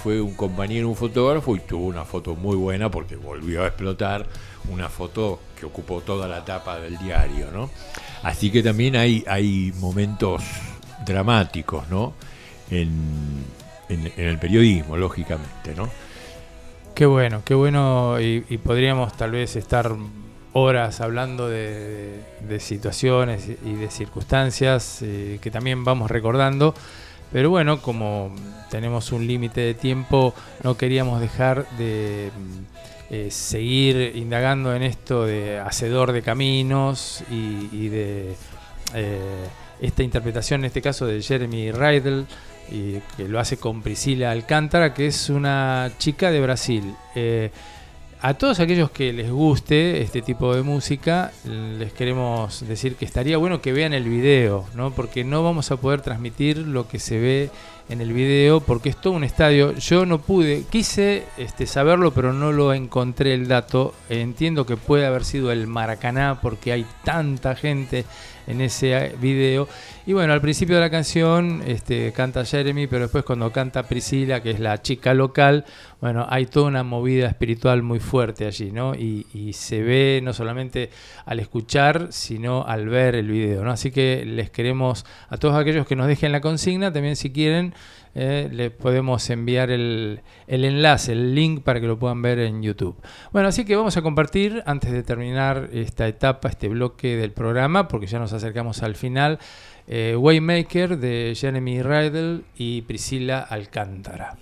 fue un compañero, un fotógrafo, y tuvo una foto muy buena porque volvió a explotar, una foto que ocupó toda la tapa del diario, ¿no? Así que también hay momentos dramáticos, ¿no? En el periodismo, lógicamente, ¿no? Qué bueno, y podríamos tal vez estar horas hablando de situaciones y de circunstancias que también vamos recordando, pero bueno, como tenemos un límite de tiempo, no queríamos dejar de seguir indagando en esto de hacedor de caminos y de esta interpretación, en este caso de Jeremy Riddle, y que lo hace con Priscila Alcántara, que es una chica de Brasil. A todos aquellos que les guste este tipo de música, les queremos decir que estaría bueno que vean el video, ¿no? Porque no vamos a poder transmitir lo que se ve en el video, porque es todo un estadio. Yo no pude, quise saberlo, pero no lo encontré el dato. Entiendo que puede haber sido el Maracaná, porque hay tanta gente en ese video. Y bueno, al principio de la canción canta Jeremy, pero después cuando canta Priscila, que es la chica local, bueno, hay toda una movida espiritual muy fuerte allí, ¿no? Y se ve no solamente al escuchar, sino al ver el video, ¿no? Así que les queremos, a todos aquellos que nos dejen la consigna, también si quieren, les podemos enviar el enlace, el link para que lo puedan ver en YouTube. Bueno, así que vamos a compartir, antes de terminar esta etapa, este bloque del programa, porque ya nos acercamos al final, Waymaker de Jeremy Riddle y Priscila Alcántara.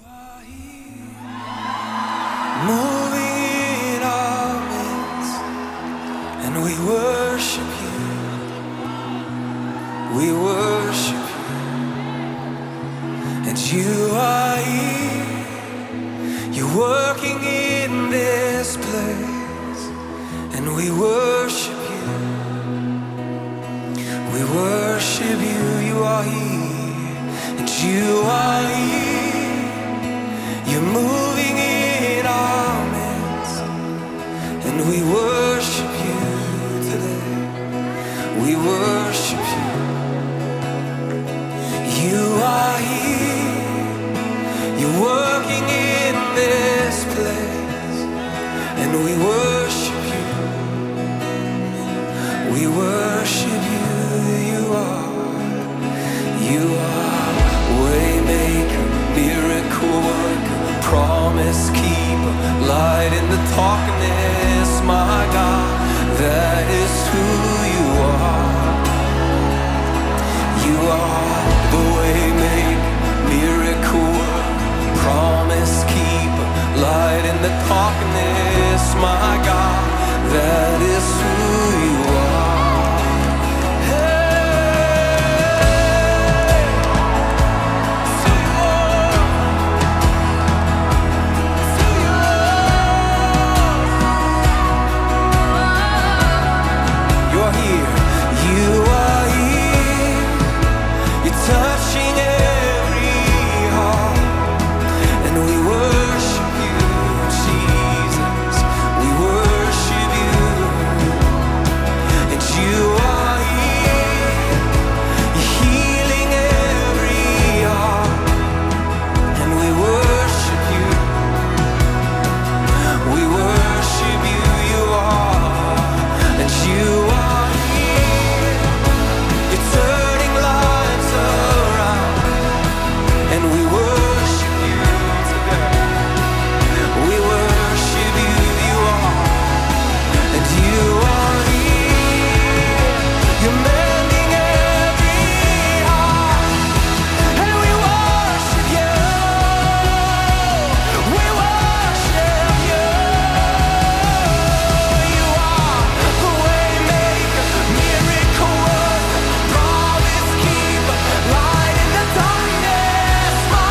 Moving in our midst, and we worship you. We worship you, and you are here. You're working in this place, and we worship you. We worship you. You are here, and you are here. You're moving in our midst, and we worship you today. We worship you. You are here. You're working in this place, and we worship you. We worship you. You are waymaker, miracle worker, promise keeper, light in the darkness, my God, that is who you are. You are the waymaker, miracle worker, promise keeper, light in the darkness, my God, that is who you are. Touching every heart, and we worship you, Jesus. We worship you, and you are here. You're healing every heart, and we worship you. We worship you. You are, and you are here. You're turning lives around, and we worship you today. We worship you. You are, and you are here. You're mending every heart, and we worship you. We worship you. You are the waymaker, miracle worker, promise keeper, light in the darkness, my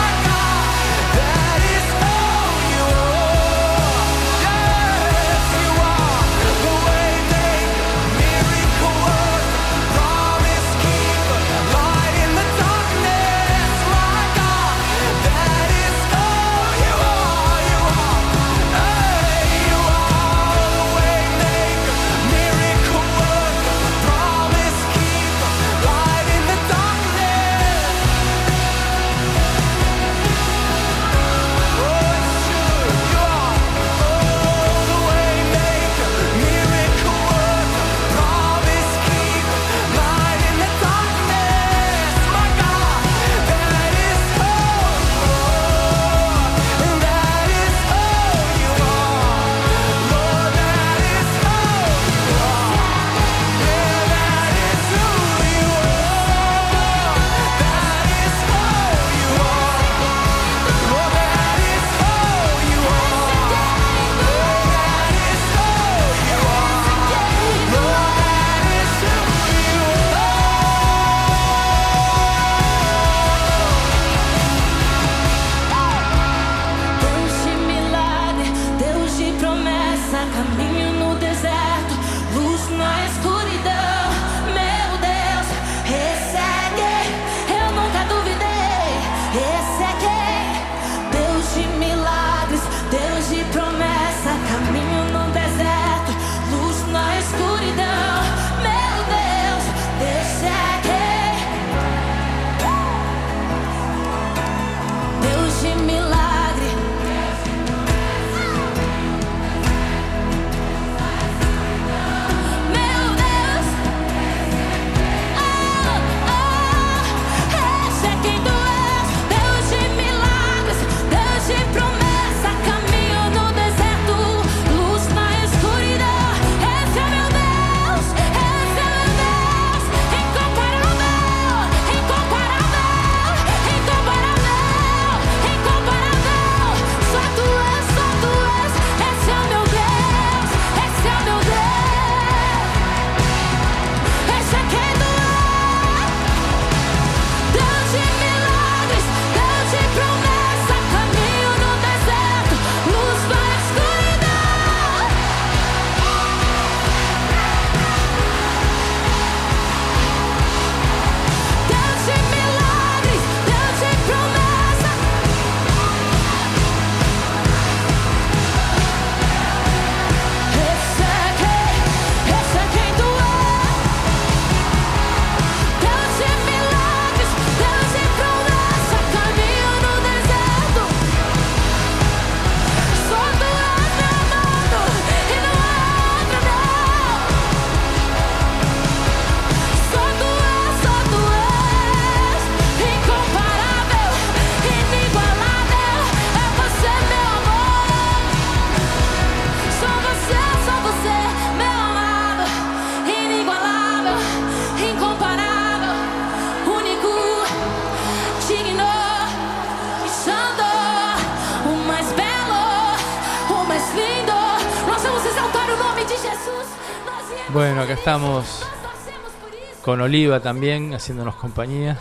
Bueno, acá estamos con Oliva también, haciéndonos compañía.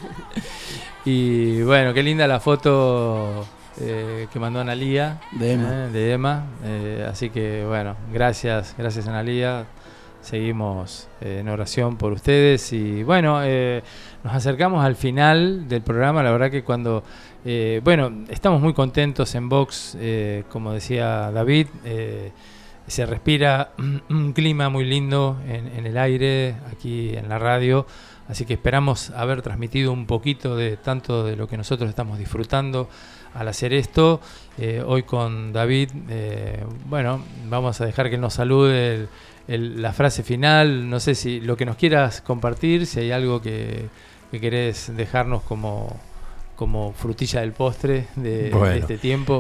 Y bueno, qué linda la foto que mandó Analía de Emma. Así que bueno, gracias Analía. Seguimos en oración por ustedes. Y bueno, nos acercamos al final del programa. La verdad que cuando... estamos muy contentos en Vox, como decía David. Se respira un clima muy lindo en el aire, aquí en la radio, así que esperamos haber transmitido un poquito de tanto de lo que nosotros estamos disfrutando al hacer esto. Hoy con David, vamos a dejar que nos salude la frase final. No sé si lo que nos quieras compartir, si hay algo que querés dejarnos como frutilla del postre de este tiempo.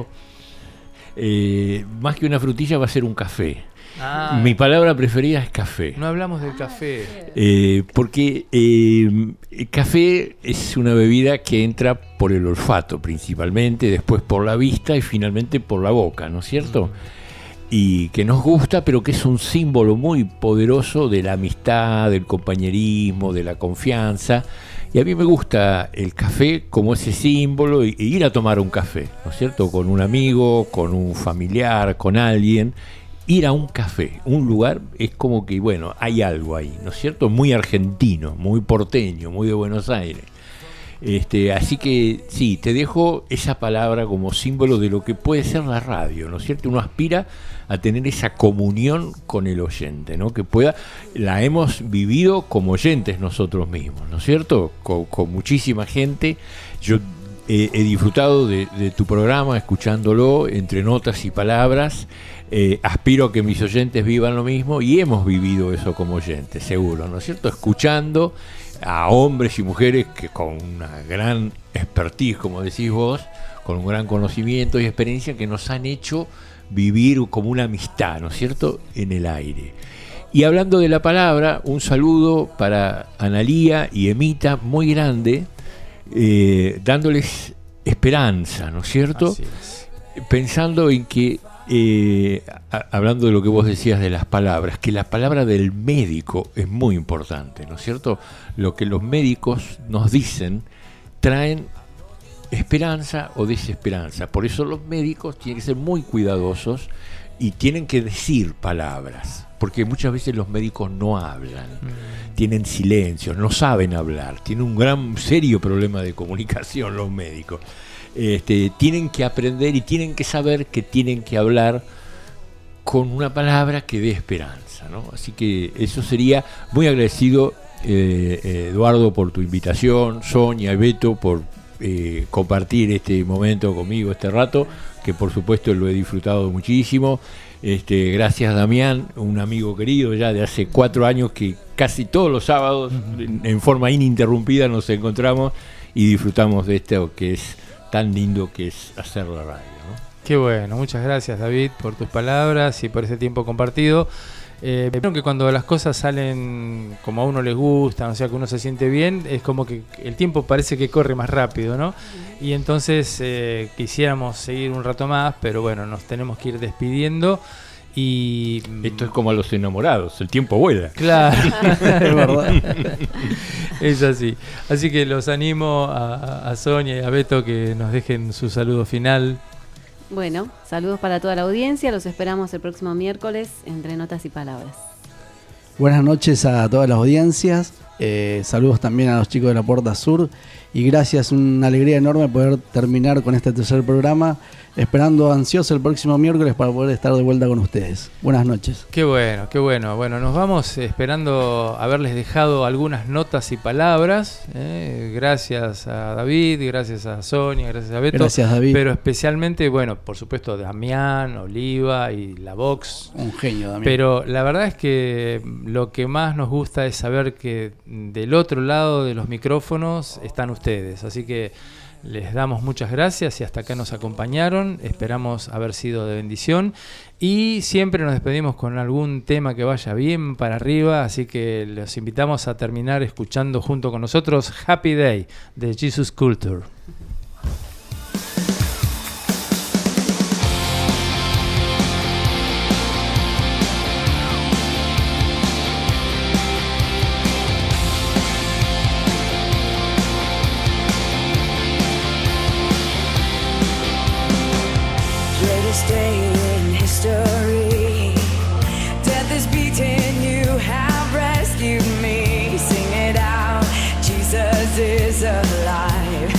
Más que una frutilla va a ser un café. Mi palabra preferida es café. No hablamos del café. Porque el café es una bebida que entra por el olfato principalmente, después por la vista y finalmente por la boca, ¿no es cierto? Y que nos gusta, pero que es un símbolo muy poderoso de la amistad, del compañerismo, de la confianza. Y a mí me gusta el café como ese símbolo, y ir a tomar un café, ¿no es cierto? Con un amigo, con un familiar, con alguien. Ir a un café, un lugar, es como que, bueno, hay algo ahí, ¿no es cierto? Muy argentino, muy porteño, muy de Buenos Aires. Así que sí, te dejo esa palabra como símbolo de lo que puede ser la radio, ¿no es cierto? Uno aspira a tener esa comunión con el oyente, ¿no? Que la hemos vivido como oyentes nosotros mismos, ¿no es cierto? Con muchísima gente. Yo he disfrutado de tu programa, escuchándolo entre notas y palabras. Aspiro a que mis oyentes vivan lo mismo, y hemos vivido eso como oyentes, seguro, ¿no es cierto? Escuchando a hombres y mujeres que con una gran expertise, como decís vos, con un gran conocimiento y experiencia, que nos han hecho vivir como una amistad, ¿no es cierto?, en el aire. Y hablando de la palabra, un saludo para Analía y Emita muy grande, dándoles esperanza, ¿no es cierto? Así es. Pensando en que, hablando de lo que vos decías de las palabras, que la palabra del médico es muy importante, ¿no es cierto? Lo que los médicos nos dicen traen esperanza o desesperanza. Por eso los médicos tienen que ser muy cuidadosos y tienen que decir palabras, porque muchas veces los médicos no hablan, tienen silencio, no saben hablar, tienen un gran serio problema de comunicación los médicos. Tienen que aprender y tienen que saber que tienen que hablar con una palabra que dé esperanza, ¿no? Así que eso sería muy agradecido, Eduardo, por tu invitación, Sonia y Beto por compartir este momento conmigo, este rato, que por supuesto lo he disfrutado muchísimo. Gracias, Damián, un amigo querido ya de hace 4 años, que casi todos los sábados en forma ininterrumpida nos encontramos y disfrutamos de esto que es tan lindo, que es hacer la radio, ¿no? Qué bueno, muchas gracias, David, por tus palabras y por ese tiempo compartido. Creo que cuando las cosas salen como a uno les gusta, o sea, que uno se siente bien, es como que el tiempo parece que corre más rápido, ¿no? Y entonces quisiéramos seguir un rato más, pero bueno, nos tenemos que ir despidiendo. Y esto es como a los enamorados, el tiempo vuela. Claro, es verdad. Es así. Así que los animo a Sonia y a Beto que nos dejen su saludo final. Bueno, saludos para toda la audiencia. Los esperamos el próximo miércoles entre Notas y Palabras. Buenas noches a todas las audiencias. Saludos también a los chicos de la Puerta Sur. Y gracias, una alegría enorme poder terminar con este tercer programa. Esperando ansioso el próximo miércoles para poder estar de vuelta con ustedes. Buenas noches. Qué bueno, qué bueno. Bueno, nos vamos esperando haberles dejado algunas notas y palabras. Gracias a David, gracias a Sonia, gracias a Beto. Gracias, David. Pero especialmente, bueno, por supuesto, Damián, Oliva y la Vox. Un genio, Damián. Pero la verdad es que lo que más nos gusta es saber que del otro lado de los micrófonos están ustedes. Así que les damos muchas gracias y hasta acá nos acompañaron. Esperamos haber sido de bendición y siempre nos despedimos con algún tema que vaya bien para arriba, así que los invitamos a terminar escuchando junto con nosotros Happy Day de Jesus Culture. stay in history. Death is beaten, you have rescued me. Sing it out, Jesus is alive.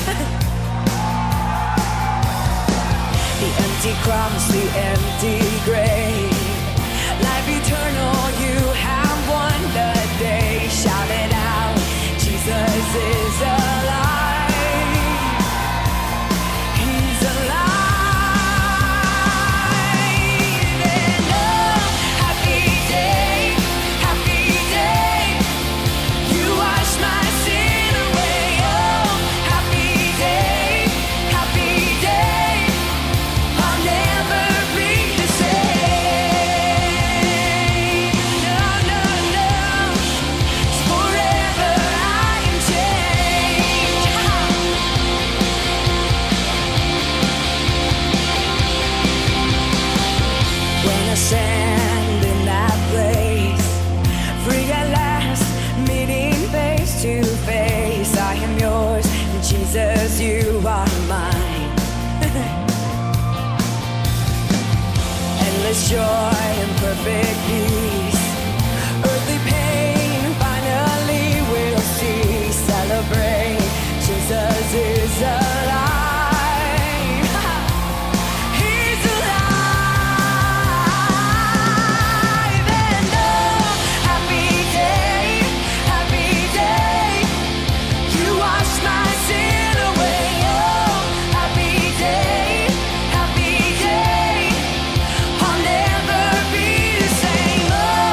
The empty cross, the empty grave, life eternal, you have won the day. Shout it out, Jesus is alive. He's alive. And oh, happy day, you wash my sin away. Oh, happy day, I'll never be the same. No, no, no, forever I am changed. When I stand in that place, free at last, meeting face to face, I am yours, and Jesus, you are mine. Endless joy and perfect peace, earthly pain finally will cease. Celebrate, Jesus is alive. He's alive. And oh, happy day, you wash my sin away. Oh, happy day, I'll never be the same. Oh,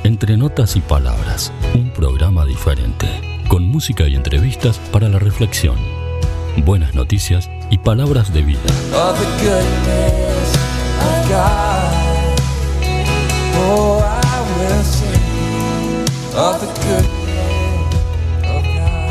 Entre Notas y Palabras, un programa diferente, con música y entrevistas para la reflexión, buenas noticias y palabras de vida. Of the goodness of God. Oh, I will sing of the goodness of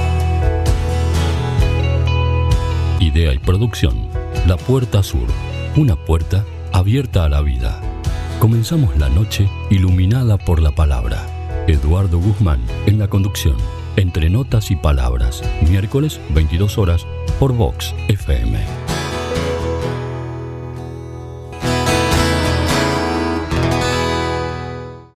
God. Idea y producción, La Puerta Sur, una puerta abierta a la vida. Comenzamos la noche iluminada por la palabra. Eduardo Guzmán en la conducción. Entre Notas y Palabras, miércoles 22 horas por Vox FM.